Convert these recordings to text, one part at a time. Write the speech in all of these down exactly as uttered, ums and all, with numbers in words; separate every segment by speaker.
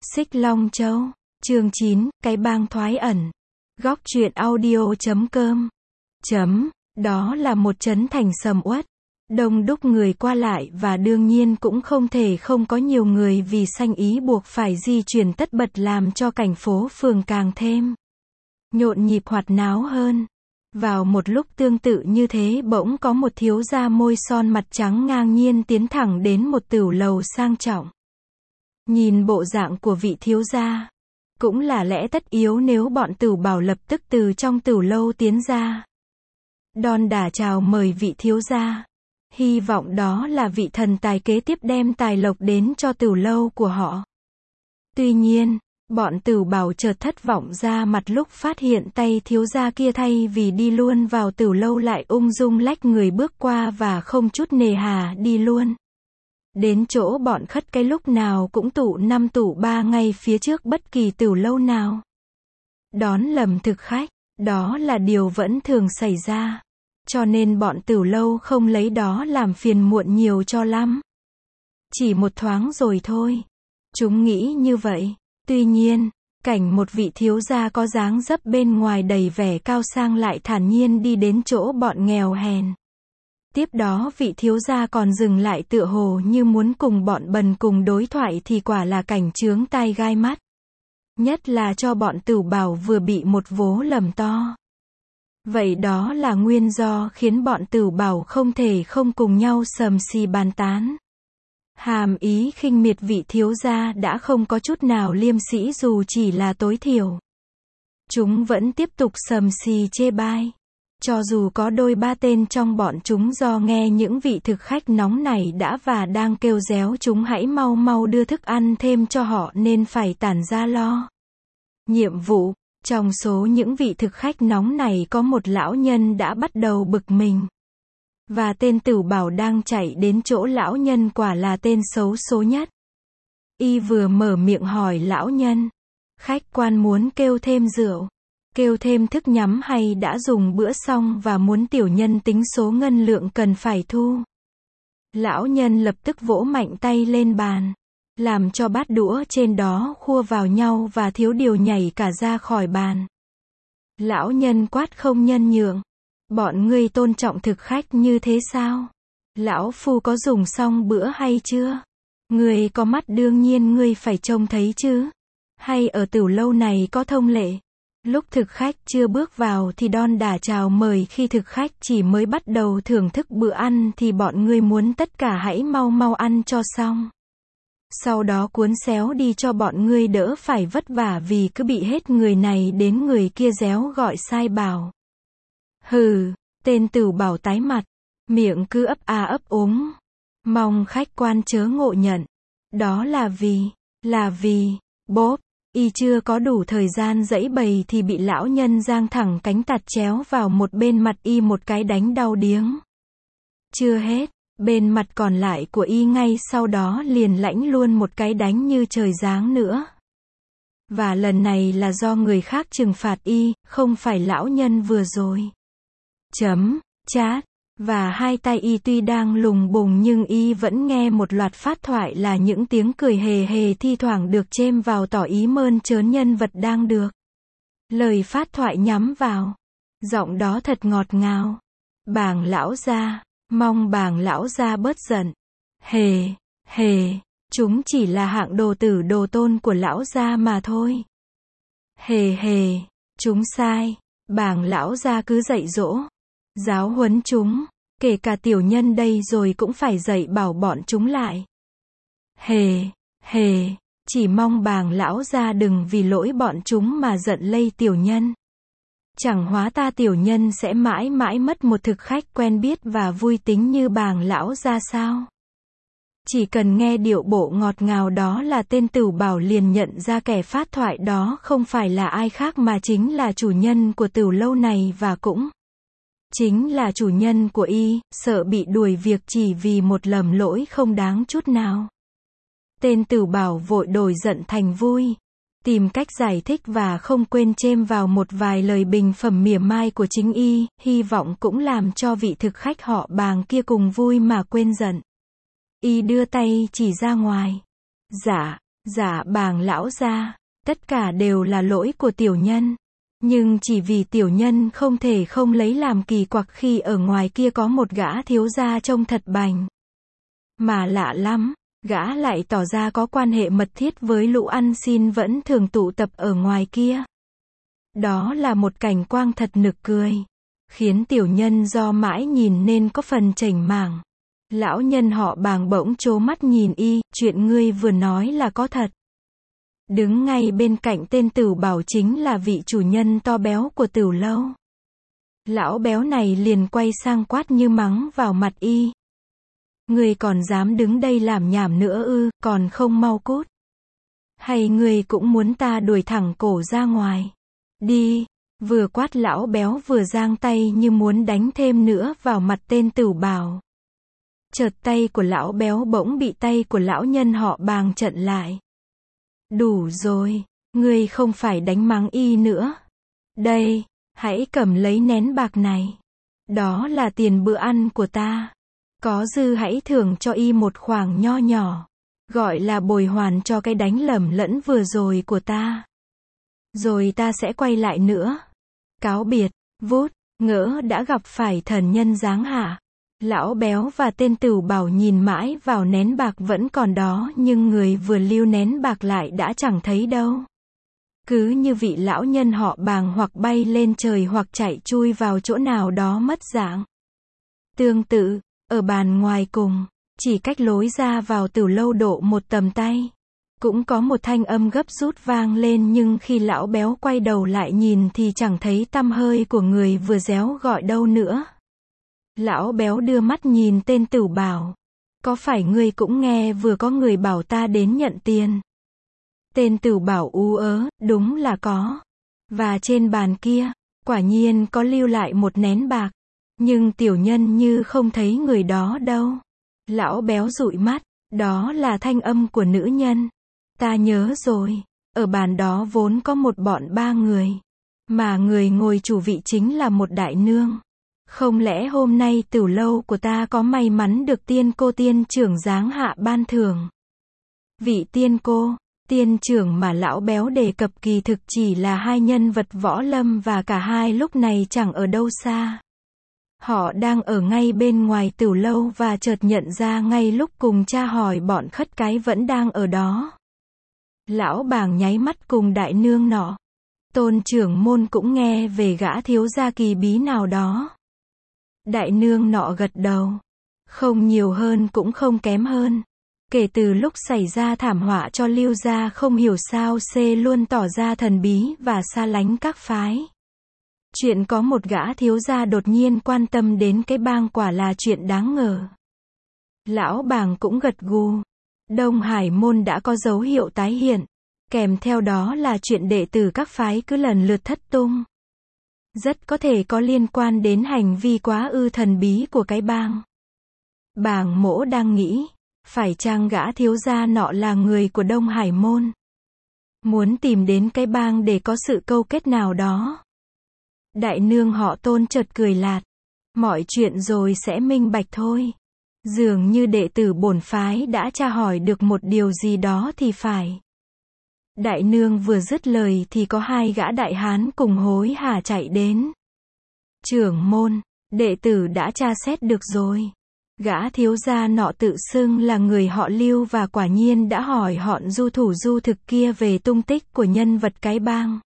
Speaker 1: Xích Long Châu, chương chín, cái bang thoái ẩn. Góc truyện audio chấm com. Chấm, đó là một trấn thành sầm uất. Đông đúc người qua lại và đương nhiên cũng không thể không có nhiều người vì sanh ý buộc phải di chuyển tất bật làm cho cảnh phố phường càng thêm nhộn nhịp hoạt náo hơn. Vào một lúc tương tự như thế bỗng có một thiếu gia môi son mặt trắng ngang nhiên tiến thẳng đến một tửu lầu sang trọng. Nhìn bộ dạng của vị thiếu gia, cũng là lẽ tất yếu nếu bọn Tửu Bảo lập tức từ trong tửu lâu tiến ra. Đon đả chào mời vị thiếu gia. Hy vọng đó là vị thần tài kế tiếp đem tài lộc đến cho tửu lâu của họ. Tuy nhiên, bọn Tửu Bảo chợt thất vọng ra mặt lúc phát hiện tay thiếu gia kia thay vì đi luôn vào tửu lâu lại ung dung lách người bước qua và không chút nề hà đi luôn đến chỗ bọn khất cái lúc nào cũng tụ năm tụ ba ngay phía trước bất kỳ tửu lâu nào. Đón lầm thực khách, đó là điều vẫn thường xảy ra. Cho nên bọn tửu lâu không lấy đó làm phiền muộn nhiều cho lắm. Chỉ một thoáng rồi thôi. Chúng nghĩ như vậy. Tuy nhiên, cảnh một vị thiếu gia có dáng dấp bên ngoài đầy vẻ cao sang lại thản nhiên đi đến chỗ bọn nghèo hèn. Tiếp đó vị thiếu gia còn dừng lại tựa hồ như muốn cùng bọn bần cùng đối thoại thì quả là cảnh chướng tai gai mắt. Nhất là cho bọn Tửu Bảo vừa bị một vố lầm to. Vậy đó là nguyên do khiến bọn Tửu Bảo không thể không cùng nhau sầm xì bàn tán. Hàm ý khinh miệt vị thiếu gia đã không có chút nào liêm sĩ dù chỉ là tối thiểu. Chúng vẫn tiếp tục sầm xì chê bai. Cho dù có đôi ba tên trong bọn chúng do nghe những vị thực khách nóng này đã và đang kêu réo chúng hãy mau mau đưa thức ăn thêm cho họ nên phải tản ra lo nhiệm vụ. Trong số những vị thực khách nóng này có một lão nhân đã bắt đầu bực mình. Và tên Tửu Bảo đang chạy đến chỗ lão nhân quả là tên xấu số nhất. Y vừa mở miệng hỏi lão nhân. Khách quan muốn kêu thêm rượu, kêu thêm thức nhắm hay đã dùng bữa xong và muốn tiểu nhân tính số ngân lượng cần phải thu. Lão nhân lập tức vỗ mạnh tay lên bàn, làm cho bát đũa trên đó khua vào nhau và thiếu điều nhảy cả ra khỏi bàn. Lão nhân quát không nhân nhượng. Bọn ngươi tôn trọng thực khách như thế sao? Lão phu có dùng xong bữa hay chưa? Ngươi có mắt đương nhiên ngươi phải trông thấy chứ. Hay ở tửu lâu này có thông lệ? Lúc thực khách chưa bước vào thì đon đả chào mời, khi thực khách chỉ mới bắt đầu thưởng thức bữa ăn thì bọn ngươi muốn tất cả hãy mau mau ăn cho xong. Sau đó cuốn xéo đi cho bọn ngươi đỡ phải vất vả vì cứ bị hết người này đến người kia réo gọi sai bảo. Hừ, tên Tửu Bảo tái mặt, miệng cứ ấp a ấp úng. Mong khách quan chớ ngộ nhận. Đó là vì, là vì, bốp, y chưa có đủ thời gian giãy bày thì bị lão nhân giang thẳng cánh tạt chéo vào một bên mặt y một cái đánh đau điếng. Chưa hết, bên mặt còn lại của y ngay sau đó liền lãnh luôn một cái đánh như trời giáng nữa. Và lần này là do người khác trừng phạt y, không phải lão nhân vừa rồi. Chấm, chát. Và hai tay y tuy đang lùng bùng nhưng y vẫn nghe một loạt phát thoại là những tiếng cười hề hề thi thoảng được chêm vào tỏ ý mơn trớn nhân vật đang được lời phát thoại nhắm vào. Giọng đó thật ngọt ngào. Bàng lão gia, mong bàng lão gia bớt giận. Hề, hề, chúng chỉ là hạng đồ tử đồ tôn của lão gia mà thôi. Hề hề, chúng sai. Bàng lão gia cứ dạy dỗ, giáo huấn chúng, kể cả tiểu nhân đây rồi cũng phải dạy bảo bọn chúng lại. Hề, hề, chỉ mong bàng lão gia đừng vì lỗi bọn chúng mà giận lây tiểu nhân. Chẳng hóa ta tiểu nhân sẽ mãi mãi mất một thực khách quen biết và vui tính như bàng lão gia sao? Chỉ cần nghe điệu bộ ngọt ngào đó là tên Tửu Bảo liền nhận ra kẻ phát thoại đó không phải là ai khác mà chính là chủ nhân của tửu lâu này và cũng chính là chủ nhân của y, sợ bị đuổi việc chỉ vì một lầm lỗi không đáng chút nào. Tên Tửu Bảo vội đổi giận thành vui, tìm cách giải thích và không quên chêm vào một vài lời bình phẩm mỉa mai của chính y, hy vọng cũng làm cho vị thực khách họ Bàng kia cùng vui mà quên giận. Y đưa tay chỉ ra ngoài. Dạ, Dạ bàng lão gia, tất cả đều là lỗi của tiểu nhân. Nhưng chỉ vì tiểu nhân không thể không lấy làm kỳ quặc khi ở ngoài kia có một gã thiếu gia trông thật bành. Mà lạ lắm, gã lại tỏ ra có quan hệ mật thiết với lũ ăn xin vẫn thường tụ tập ở ngoài kia. Đó là một cảnh quang thật nực cười, khiến tiểu nhân do mãi nhìn nên có phần chểnh mảng. Lão nhân họ Bàng bỗng trố mắt nhìn y, chuyện ngươi vừa nói là có thật. Đứng ngay bên cạnh tên Tửu Bảo chính là vị chủ nhân to béo của Tửu lâu. Lão béo này liền quay sang quát như mắng vào mặt y. Ngươi còn dám đứng đây làm nhảm nữa ư, còn không mau cút. Hay ngươi cũng muốn ta đuổi thẳng cổ ra ngoài. Đi, vừa quát lão béo vừa giang tay như muốn đánh thêm nữa vào mặt tên Tửu Bảo. Chợt tay của lão béo bỗng bị tay của lão nhân họ Bàng chặn lại. Đủ rồi, ngươi không phải đánh mắng y nữa. Đây, hãy cầm lấy nén bạc này. Đó là tiền bữa ăn của ta. Có dư hãy thưởng cho y một khoản nho nhỏ. Gọi là bồi hoàn cho cái đánh lầm lẫn vừa rồi của ta. Rồi ta sẽ quay lại nữa. Cáo biệt, vút, ngỡ đã gặp phải thần nhân giáng hạ. Lão béo và tên Tửu Bảo nhìn mãi vào nén bạc vẫn còn đó nhưng người vừa lưu nén bạc lại đã chẳng thấy đâu. Cứ như vị lão nhân họ Bàng hoặc bay lên trời hoặc chạy chui vào chỗ nào đó mất dạng. Tương tự, ở bàn ngoài cùng, chỉ cách lối ra vào Tửu lâu độ một tầm tay. Cũng có một thanh âm gấp rút vang lên nhưng khi lão béo quay đầu lại nhìn thì chẳng thấy tăm hơi của người vừa réo gọi đâu nữa. Lão béo đưa mắt nhìn tên Tửu Bảo. Có phải ngươi cũng nghe vừa có người bảo ta đến nhận tiền? Tên Tửu Bảo ú ớ, đúng là có. Và trên bàn kia, quả nhiên có lưu lại một nén bạc. Nhưng tiểu nhân như không thấy người đó đâu. Lão béo dụi mắt, đó là thanh âm của nữ nhân. Ta nhớ rồi, ở bàn đó vốn có một bọn ba người. Mà người ngồi chủ vị chính là một đại nương. Không lẽ hôm nay Tửu lâu của ta có may mắn được tiên cô tiên trưởng giáng hạ ban thưởng? Vị tiên cô, tiên trưởng mà lão béo đề cập kỳ thực chỉ là hai nhân vật võ lâm và cả hai lúc này chẳng ở đâu xa. Họ đang ở ngay bên ngoài Tửu lâu và chợt nhận ra ngay lúc cùng tra hỏi bọn khất cái vẫn đang ở đó. Lão Bàng nháy mắt cùng đại nương nọ. Tôn trưởng môn cũng nghe về gã thiếu gia kỳ bí nào đó. Đại nương nọ gật đầu. Không nhiều hơn cũng không kém hơn. Kể từ lúc xảy ra thảm họa cho Lưu gia không hiểu sao C luôn tỏ ra thần bí và xa lánh các phái. Chuyện có một gã thiếu gia đột nhiên quan tâm đến cái bang quả là chuyện đáng ngờ. Lão Bàng cũng gật gù. Đông Hải môn đã có dấu hiệu tái hiện. Kèm theo đó là chuyện đệ tử các phái cứ lần lượt thất tung. Rất có thể có liên quan đến hành vi quá ư thần bí của cái bang. Bàng Mỗ đang nghĩ, phải chăng gã thiếu gia nọ là người của Đông Hải môn? Muốn tìm đến cái bang để có sự câu kết nào đó. Đại nương họ Tôn chợt cười lạt. Mọi chuyện rồi sẽ minh bạch thôi. Dường như đệ tử bổn phái đã tra hỏi được một điều gì đó thì phải. Đại nương vừa dứt lời thì có hai gã đại hán cùng hối hả chạy đến. Trưởng môn, đệ tử đã tra xét được rồi. Gã thiếu gia nọ tự xưng là người họ Lưu và quả nhiên đã hỏi họn du thủ du thực kia về tung tích của nhân vật cái bang.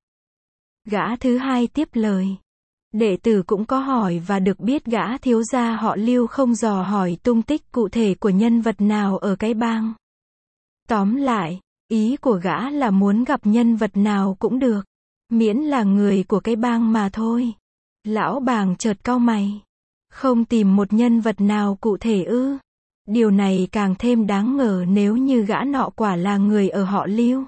Speaker 1: Gã thứ hai tiếp lời. Đệ tử cũng có hỏi và được biết gã thiếu gia họ Lưu không dò hỏi tung tích cụ thể của nhân vật nào ở cái bang. Tóm lại, ý của gã là muốn gặp nhân vật nào cũng được, miễn là người của cái bang mà thôi. Lão Bàng chợt cau mày. Không tìm một nhân vật nào cụ thể ư? Điều này càng thêm đáng ngờ nếu như gã nọ quả là người ở họ Lưu.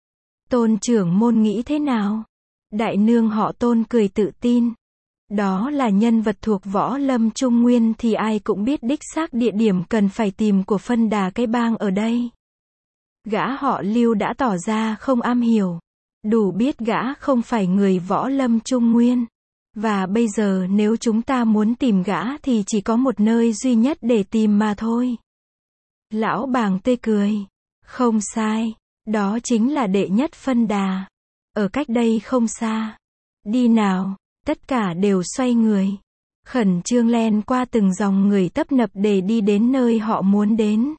Speaker 1: Tôn trưởng môn nghĩ thế nào? Đại nương họ Tôn cười tự tin. Đó là nhân vật thuộc võ lâm Trung Nguyên thì ai cũng biết đích xác địa điểm cần phải tìm của phân đà cái bang ở đây. Gã họ Lưu đã tỏ ra không am hiểu. Đủ biết gã không phải người võ lâm Trung Nguyên. Và bây giờ nếu chúng ta muốn tìm gã thì chỉ có một nơi duy nhất để tìm mà thôi. Lão Bàng tê cười. Không sai. Đó chính là đệ nhất phân đà. Ở cách đây không xa. Đi nào, tất cả đều xoay người. Khẩn trương len qua từng dòng người tấp nập để đi đến nơi họ muốn đến.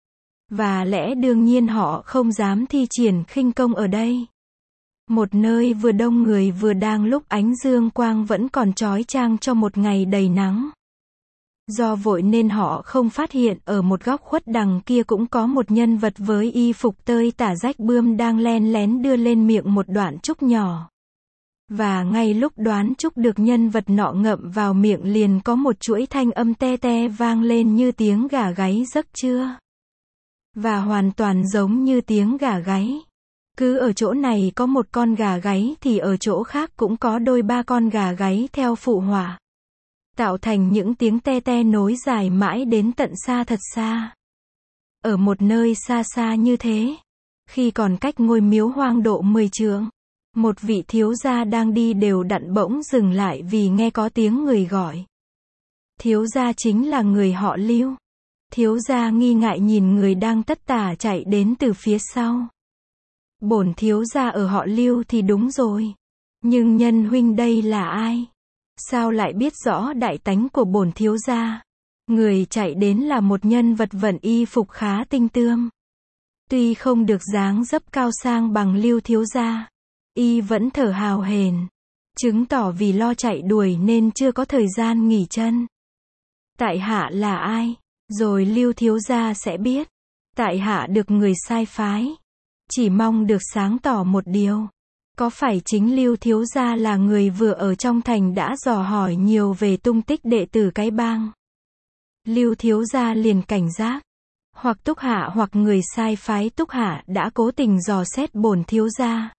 Speaker 1: Và lẽ đương nhiên họ không dám thi triển khinh công ở đây. Một nơi vừa đông người vừa đang lúc ánh dương quang vẫn còn chói chang cho một ngày đầy nắng. Do vội nên họ không phát hiện ở một góc khuất đằng kia cũng có một nhân vật với y phục tơi tả rách bươm đang len lén đưa lên miệng một đoạn trúc nhỏ. Và ngay lúc đoán trúc được nhân vật nọ ngậm vào miệng liền có một chuỗi thanh âm te te vang lên như tiếng gà gáy giấc trưa. Và hoàn toàn giống như tiếng gà gáy. Cứ ở chỗ này có một con gà gáy thì ở chỗ khác cũng có đôi ba con gà gáy theo phụ họa. Tạo thành những tiếng te te nối dài mãi đến tận xa thật xa. Ở một nơi xa xa như thế, khi còn cách ngôi miếu hoang độ mười trượng, một vị thiếu gia đang đi đều đặn bỗng dừng lại vì nghe có tiếng người gọi. Thiếu gia chính là người họ Lưu. Thiếu gia nghi ngại nhìn người đang tất tả chạy đến từ phía sau. Bổn thiếu gia ở họ Lưu thì đúng rồi. Nhưng nhân huynh đây là ai? Sao lại biết rõ đại tánh của bổn thiếu gia? Người chạy đến là một nhân vật vận y phục khá tinh tươm. Tuy không được dáng dấp cao sang bằng Lưu thiếu gia, y vẫn thở hào hển, chứng tỏ vì lo chạy đuổi nên chưa có thời gian nghỉ chân. Tại hạ là ai? Rồi Lưu thiếu gia sẽ biết. Tại hạ được người sai phái. Chỉ mong được sáng tỏ một điều. Có phải chính Lưu thiếu gia là người vừa ở trong thành đã dò hỏi nhiều về tung tích đệ tử cái bang? Lưu thiếu gia liền cảnh giác. Hoặc Túc Hạ hoặc người sai phái Túc Hạ đã cố tình dò xét bổn thiếu gia.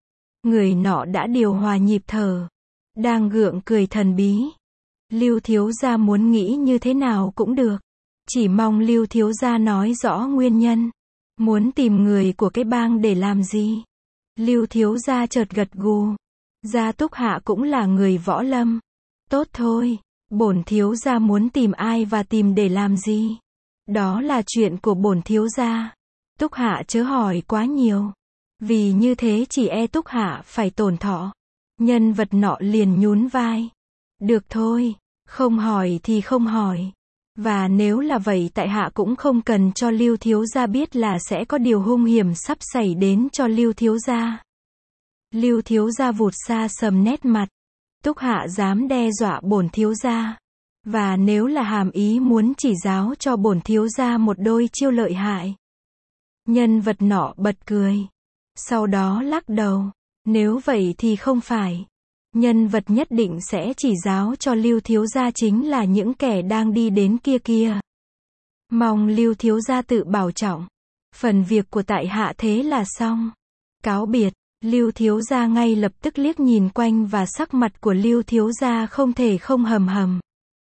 Speaker 1: Người nọ đã điều hòa nhịp thở, đang gượng cười thần bí. Lưu thiếu gia muốn nghĩ như thế nào cũng được. Chỉ mong Lưu thiếu gia nói rõ nguyên nhân. Muốn tìm người của cái bang để làm gì? Lưu thiếu gia chợt gật gù. Gia Túc Hạ cũng là người võ lâm. Tốt thôi, bổn thiếu gia muốn tìm ai và tìm để làm gì? Đó là chuyện của bổn thiếu gia. Túc Hạ chớ hỏi quá nhiều. Vì như thế chỉ e Túc Hạ phải tổn thọ. Nhân vật nọ liền nhún vai. Được thôi, không hỏi thì không hỏi. Và nếu là vậy tại hạ cũng không cần cho Lưu thiếu gia biết là sẽ có điều hung hiểm sắp xảy đến cho Lưu thiếu gia. Lưu thiếu gia vụt xa sầm nét mặt. Túc Hạ dám đe dọa bổn thiếu gia. Và nếu là hàm ý muốn chỉ giáo cho bổn thiếu gia một đôi chiêu lợi hại. Nhân vật nọ bật cười. Sau đó lắc đầu. Nếu vậy thì không phải. Nhân vật nhất định sẽ chỉ giáo cho Lưu thiếu gia chính là những kẻ đang đi đến kia kia. Mong Lưu thiếu gia tự bảo trọng. Phần việc của tại hạ thế là xong. Cáo biệt. Lưu thiếu gia ngay lập tức liếc nhìn quanh và sắc mặt của Lưu thiếu gia không thể không hầm hầm.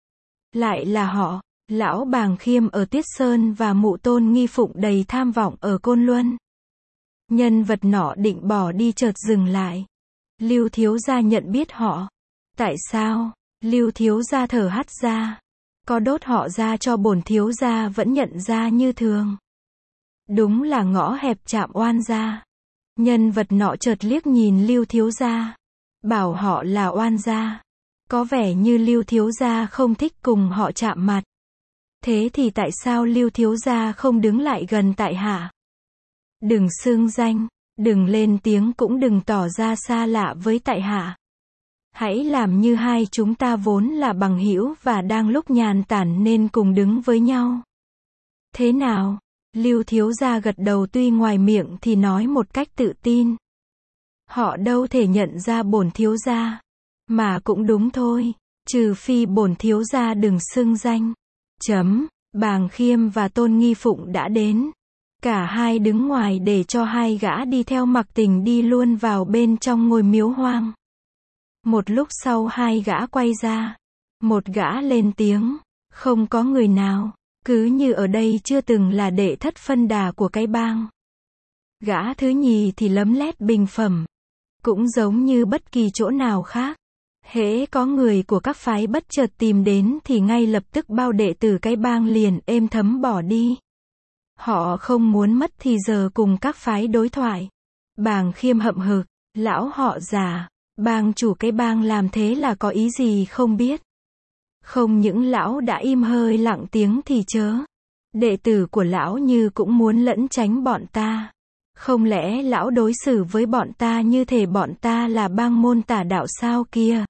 Speaker 1: Lại là họ, lão Bàng Khiêm ở Tiết Sơn và mụ Tôn Nghi Phụng đầy tham vọng ở Côn Luân. Nhân vật nọ định bỏ đi chợt dừng lại. Lưu thiếu gia nhận biết họ. Tại sao? Lưu thiếu gia thở hắt ra. Có đốt họ ra cho bổn thiếu gia vẫn nhận ra như thường. Đúng là ngõ hẹp chạm oan gia. Nhân vật nọ chợt liếc nhìn Lưu thiếu gia. Bảo họ là oan gia. Có vẻ như Lưu thiếu gia không thích cùng họ chạm mặt. Thế thì tại sao Lưu thiếu gia không đứng lại gần tại hạ? Đừng xưng danh, đừng lên tiếng cũng đừng tỏ ra xa lạ với tại hạ. Hãy làm như hai chúng ta vốn là bằng hữu và đang lúc nhàn tản nên cùng đứng với nhau. Thế nào? Lưu thiếu gia gật đầu tuy ngoài miệng thì nói một cách tự tin. Họ đâu thể nhận ra bổn thiếu gia. Mà cũng đúng thôi, trừ phi bổn thiếu gia đừng xưng danh. Chấm, Bàng Khiêm và Tôn Nghi Phụng đã đến. Cả hai đứng ngoài để cho hai gã đi theo Mặc Tình đi luôn vào bên trong ngôi miếu hoang. Một lúc sau hai gã quay ra. Một gã lên tiếng, không có người nào, cứ như ở đây chưa từng là đệ thất phân đà của cái bang. Gã thứ nhì thì lấm lét bình phẩm. Cũng giống như bất kỳ chỗ nào khác. Hễ có người của các phái bất chợt tìm đến thì ngay lập tức bao đệ tử cái bang liền êm thấm bỏ đi. Họ không muốn mất thì giờ cùng các phái đối thoại. Bàng Khiêm hậm hực, lão họ già, bang chủ cái bang làm thế là có ý gì không biết. Không những lão đã im hơi lặng tiếng thì chớ. Đệ tử của lão như cũng muốn lẫn tránh bọn ta. Không lẽ lão đối xử với bọn ta như thể bọn ta là bang môn tà đạo sao kia?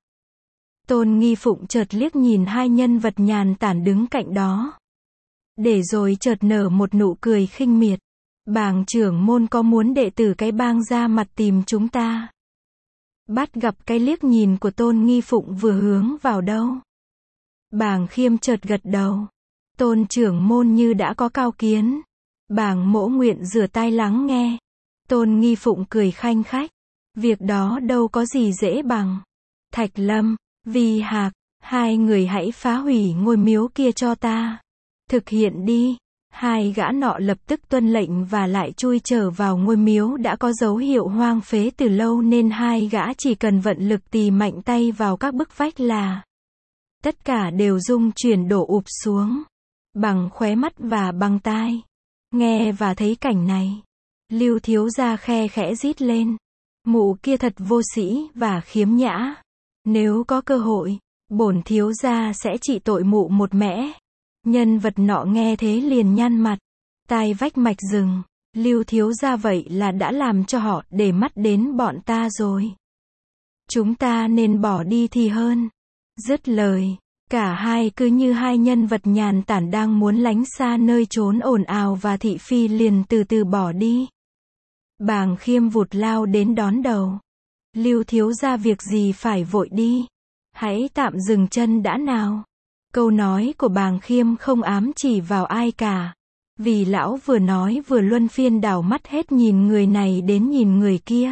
Speaker 1: Tôn Nghi Phụng chợt liếc nhìn hai nhân vật nhàn tản đứng cạnh đó. Để rồi chợt nở một nụ cười khinh miệt. Bàng trưởng môn có muốn đệ tử cái bang ra mặt tìm chúng ta? Bắt gặp cái liếc nhìn của Tôn Nghi Phụng vừa hướng vào đâu. Bàng Khiêm chợt gật đầu. Tôn trưởng môn như đã có cao kiến. Bàng Mỗ nguyện rửa tai lắng nghe. Tôn Nghi Phụng cười khanh khách. Việc đó đâu có gì dễ bằng. Thạch Lâm, Vi Hạc, hai người hãy phá hủy ngôi miếu kia cho ta. Thực hiện đi. Hai gã nọ lập tức tuân lệnh và lại chui trở vào ngôi miếu đã có dấu hiệu hoang phế từ lâu nên hai gã chỉ cần vận lực tì mạnh tay vào các bức vách là tất cả đều rung chuyển đổ ụp xuống. Bằng khóe mắt và bằng tai. Nghe và thấy cảnh này. Lưu thiếu gia khe khẽ rít lên. Mụ kia thật vô sĩ và khiếm nhã. Nếu có cơ hội, bổn thiếu gia sẽ trị tội mụ một mẽ. Nhân vật nọ nghe thế liền nhăn mặt. Tai vách mạch rừng. Lưu thiếu gia vậy là đã làm cho họ để mắt đến bọn ta rồi. Chúng ta nên bỏ đi thì hơn. Dứt lời. Cả hai cứ như hai nhân vật nhàn tản đang muốn lánh xa nơi trốn ồn ào và thị phi liền từ từ bỏ đi. Bàng Khiêm vụt lao đến đón đầu. Lưu thiếu gia việc gì phải vội đi. Hãy tạm dừng chân đã nào. Câu nói của Bàng Khiêm không ám chỉ vào ai cả. Vì lão vừa nói vừa luân phiên đảo mắt hết nhìn người này đến nhìn người kia.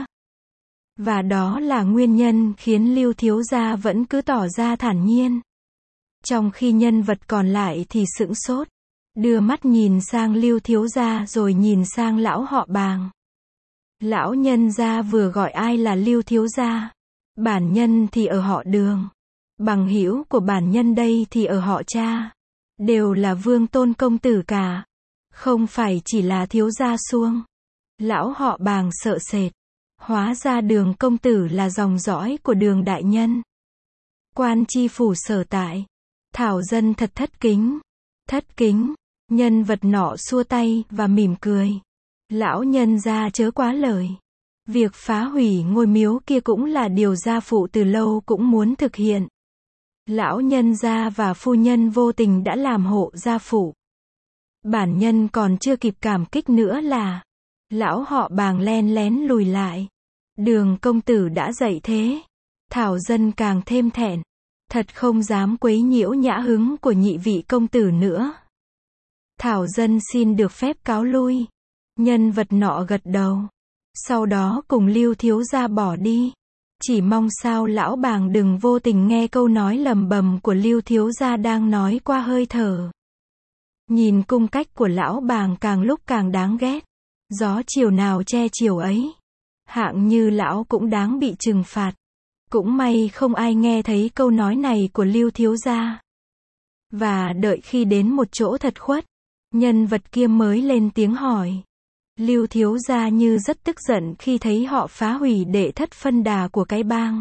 Speaker 1: Và đó là nguyên nhân khiến Lưu thiếu gia vẫn cứ tỏ ra thản nhiên. Trong khi nhân vật còn lại thì sững sốt. Đưa mắt nhìn sang Lưu thiếu gia rồi nhìn sang lão họ Bàng. Lão nhân gia vừa gọi ai là Lưu thiếu gia. Bản nhân thì ở họ Đường. Bằng hữu của bản nhân đây thì ở họ Cha. Đều là vương tôn công tử cả. Không phải chỉ là thiếu gia Xuông. Lão họ Bàng sợ sệt. Hóa ra Đường công tử là dòng dõi của Đường đại nhân. Quan chi phủ sở tại. Thảo dân thật thất kính. Thất kính. Nhân vật nọ xua tay và mỉm cười. Lão nhân gia chớ quá lời. Việc phá hủy ngôi miếu kia cũng là điều gia phụ từ lâu cũng muốn thực hiện. Lão nhân gia và phu nhân vô tình đã làm hộ gia phụ. Bản nhân còn chưa kịp cảm kích nữa là lão họ Bàng len lén lùi lại. Đường công tử đã dậy thế. Thảo dân càng thêm thẹn. Thật không dám quấy nhiễu nhã hứng của nhị vị công tử nữa. Thảo dân xin được phép cáo lui. Nhân vật nọ gật đầu. Sau đó cùng Lưu thiếu gia bỏ đi. Chỉ mong sao lão Bàng đừng vô tình nghe câu nói lầm bầm của Lưu thiếu gia đang nói qua hơi thở. Nhìn cung cách của lão Bàng càng lúc càng đáng ghét. Gió chiều nào che chiều ấy. Hạng như lão cũng đáng bị trừng phạt. Cũng may không ai nghe thấy câu nói này của Lưu thiếu gia. Và đợi khi đến một chỗ thật khuất, nhân vật kia mới lên tiếng hỏi. Lưu thiếu gia như rất tức giận khi thấy họ phá hủy đệ thất phân đà của cái bang.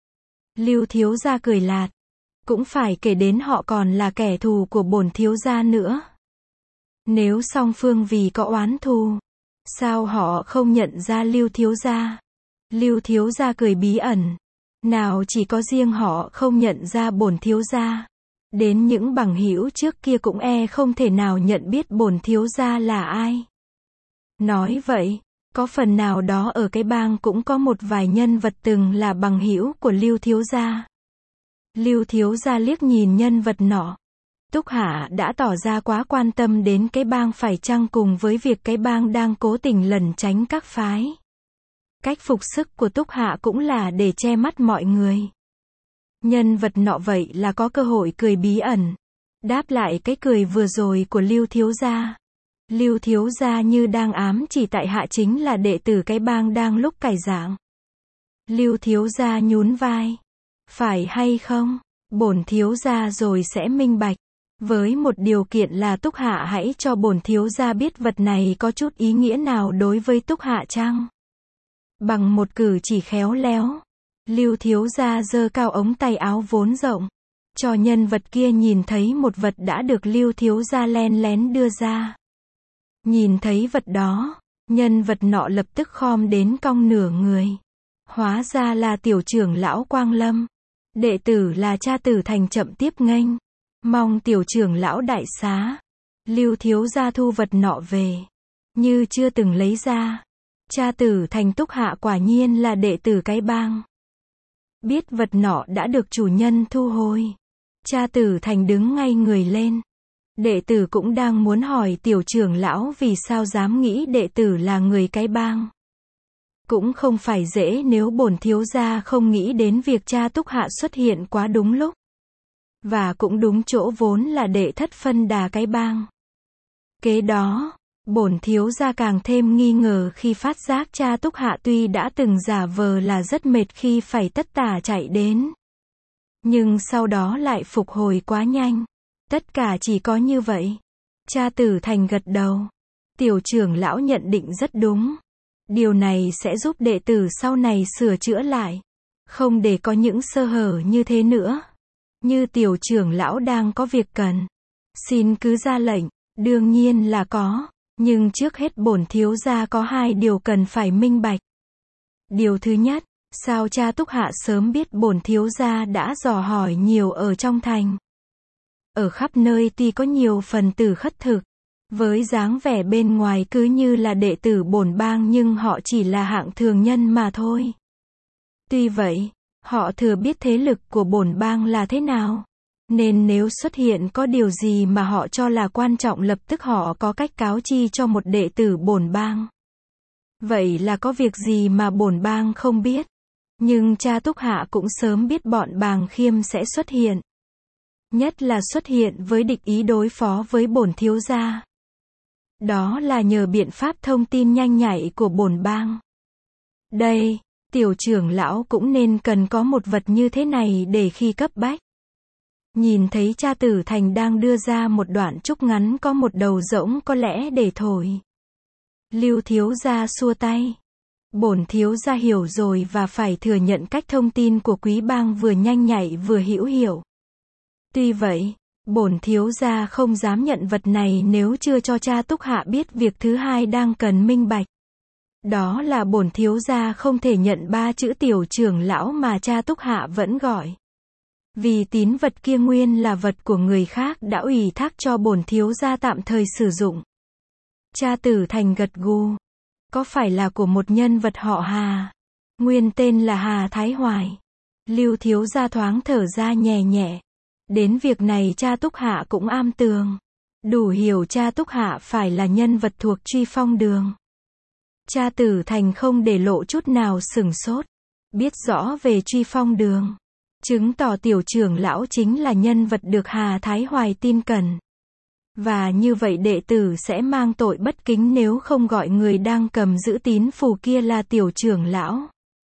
Speaker 1: Lưu thiếu gia cười lạt. Cũng phải kể đến họ còn là kẻ thù của bổn thiếu gia nữa. Nếu song phương vì có oán thù, sao họ không nhận ra Lưu thiếu gia? Lưu thiếu gia cười bí ẩn. Nào chỉ có riêng họ không nhận ra bổn thiếu gia. Đến những bằng hữu trước kia cũng e không thể nào nhận biết bổn thiếu gia là ai. Nói vậy, có phần nào đó ở cái bang cũng có một vài nhân vật từng là bằng hữu của Lưu thiếu gia. Lưu thiếu gia liếc nhìn nhân vật nọ. Túc Hạ đã tỏ ra quá quan tâm đến cái bang phải chăng cùng với việc cái bang đang cố tình lẩn tránh các phái. Cách phục sức của Túc Hạ cũng là để che mắt mọi người. Nhân vật nọ vậy là có cơ hội cười bí ẩn. Đáp lại cái cười vừa rồi của Lưu thiếu gia. Lưu thiếu gia như đang ám chỉ tại hạ chính là đệ tử cái bang đang lúc cải dạng. Lưu thiếu gia nhún vai. Phải hay không? Bổn thiếu gia rồi sẽ minh bạch. Với một điều kiện là Túc Hạ hãy cho bổn thiếu gia biết vật này có chút ý nghĩa nào đối với Túc Hạ chăng? Bằng một cử chỉ khéo léo, Lưu thiếu gia giơ cao ống tay áo vốn rộng, cho nhân vật kia nhìn thấy một vật đã được Lưu thiếu gia len lén đưa ra. Nhìn thấy vật đó, nhân vật nọ lập tức khom đến cong nửa người. Hóa ra là tiểu trưởng lão Quang Lâm. Đệ tử là cha Tử Thành chậm tiếp nghênh. Mong tiểu trưởng lão đại xá. Lưu thiếu gia thu vật nọ về. Như chưa từng lấy ra. Cha Tử Thành Túc Hạ quả nhiên là đệ tử cái bang. Biết vật nọ đã được chủ nhân thu hồi. Cha Tử Thành đứng ngay người lên. Đệ tử cũng đang muốn hỏi tiểu trưởng lão vì sao dám nghĩ đệ tử là người cái bang. Cũng không phải dễ nếu bổn thiếu gia không nghĩ đến việc cha Túc Hạ xuất hiện quá đúng lúc. Và cũng đúng chỗ vốn là đệ thất phân đà cái bang. Kế đó, bổn thiếu gia càng thêm nghi ngờ khi phát giác cha Túc Hạ tuy đã từng giả vờ là rất mệt khi phải tất tả chạy đến. Nhưng sau đó lại phục hồi quá nhanh. Tất cả chỉ có như vậy. Cha Tử Thành gật đầu. Tiểu trưởng lão nhận định rất đúng. Điều này sẽ giúp đệ tử sau này sửa chữa lại. Không để có những sơ hở như thế nữa. Như tiểu trưởng lão đang có việc cần. Xin cứ ra lệnh. Đương nhiên là có. Nhưng trước hết bổn thiếu gia có hai điều cần phải minh bạch. Điều thứ nhất, sao cha Túc Hạ sớm biết bổn thiếu gia đã dò hỏi nhiều ở trong thành. Ở khắp nơi tuy có nhiều phần tử khất thực. Với dáng vẻ bên ngoài cứ như là đệ tử bổn bang nhưng họ chỉ là hạng thường nhân mà thôi. Tuy vậy, họ thừa biết thế lực của bổn bang là thế nào. Nên nếu xuất hiện có điều gì mà họ cho là quan trọng lập tức họ có cách cáo chi cho một đệ tử bổn bang. Vậy là có việc gì mà bổn bang không biết. Nhưng cha Túc Hạ cũng sớm biết bọn Bàng Khiêm sẽ xuất hiện. Nhất là xuất hiện với địch ý đối phó với bổn thiếu gia. Đó là nhờ biện pháp thông tin nhanh nhạy của bổn bang. Đây, tiểu trưởng lão cũng nên cần có một vật như thế này để khi cấp bách. Nhìn thấy cha Tử Thành đang đưa ra một đoạn trúc ngắn có một đầu rỗng có lẽ để thổi. Lưu thiếu gia xua tay. Bổn thiếu gia hiểu rồi và phải thừa nhận cách thông tin của quý bang vừa nhanh nhạy vừa hữu hiệu. Tuy vậy, bổn thiếu gia không dám nhận vật này nếu chưa cho cha Túc Hạ biết việc thứ hai đang cần minh bạch. Đó là bổn thiếu gia không thể nhận ba chữ tiểu trưởng lão mà cha Túc Hạ vẫn gọi. Vì tín vật kia nguyên là vật của người khác đã ủy thác cho bổn thiếu gia tạm thời sử dụng. Cha Tử Thành gật gù. Có phải là của một nhân vật họ Hà? Nguyên tên là Hà Thái Hoài. Lưu thiếu gia thoáng thở ra nhẹ nhẹ. Đến việc này cha Túc Hạ cũng am tường. Đủ hiểu cha Túc Hạ phải là nhân vật thuộc Truy Phong Đường. Cha Tử Thành không để lộ chút nào sửng sốt. Biết rõ về Truy Phong Đường. Chứng tỏ tiểu trưởng lão chính là nhân vật được Hà Thái Hoài tin cẩn. Và như vậy đệ tử sẽ mang tội bất kính nếu không gọi người đang cầm giữ tín phù kia là tiểu trưởng lão.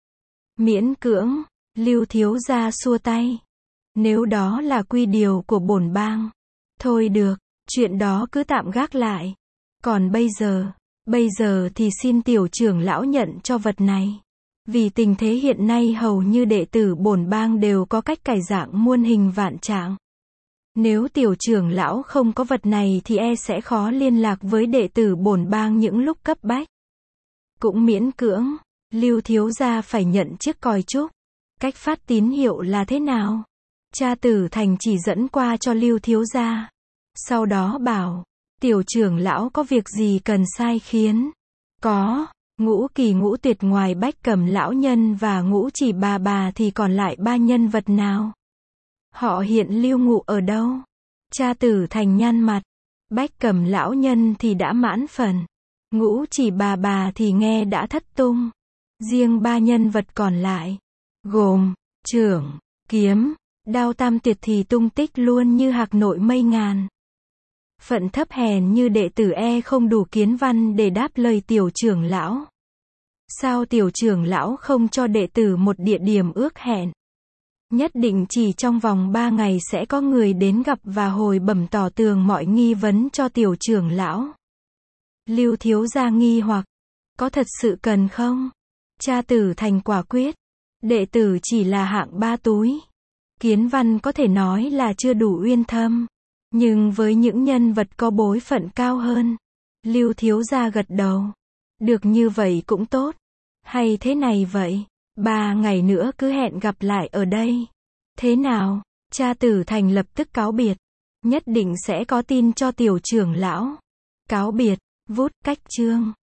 Speaker 1: Miễn cưỡng, Lưu thiếu gia xua tay. Nếu đó là quy điều của bổn bang. Thôi được, chuyện đó cứ tạm gác lại. Còn bây giờ, bây giờ thì xin tiểu trưởng lão nhận cho vật này. Vì tình thế hiện nay hầu như đệ tử bổn bang đều có cách cải dạng muôn hình vạn trạng. Nếu tiểu trưởng lão không có vật này thì e sẽ khó liên lạc với đệ tử bổn bang những lúc cấp bách. Cũng miễn cưỡng, Lưu thiếu gia phải nhận chiếc còi trúc. Cách phát tín hiệu là thế nào? Cha Tử Thành chỉ dẫn qua cho Lưu thiếu gia. Sau đó bảo, tiểu trưởng lão có việc gì cần sai khiến? Có, Ngũ Kỳ Ngũ Tuyệt ngoài Bách Cầm lão nhân và Ngũ Chỉ bà bà thì còn lại ba nhân vật nào? Họ hiện lưu ngụ ở đâu? Cha Tử Thành nhăn mặt. Bách Cầm lão nhân thì đã mãn phần. Ngũ Chỉ bà bà thì nghe đã thất tung. Riêng ba nhân vật còn lại, gồm, trưởng, kiếm, đao tam tuyệt thì tung tích luôn như hạc nội mây ngàn. Phận thấp hèn như đệ tử e không đủ kiến văn để đáp lời tiểu trưởng lão. Sao tiểu trưởng lão không cho đệ tử một địa điểm ước hẹn? Nhất định chỉ trong vòng ba ngày sẽ có người đến gặp và hồi bẩm tỏ tường mọi nghi vấn cho tiểu trưởng lão. Lưu thiếu gia nghi hoặc, có thật sự cần không? Cha Tử Thành quả quyết, đệ tử chỉ là hạng ba túi. Kiến Văn có thể nói là chưa đủ uyên thâm, nhưng với những nhân vật có bối phận cao hơn, Lưu thiếu gia gật đầu. Được như vậy cũng tốt. Hay thế này vậy, ba ngày nữa cứ hẹn gặp lại ở đây. Thế nào? Cha Tử Thành lập tức cáo biệt. Nhất định sẽ có tin cho tiểu trưởng lão. Cáo biệt, vút cách chương.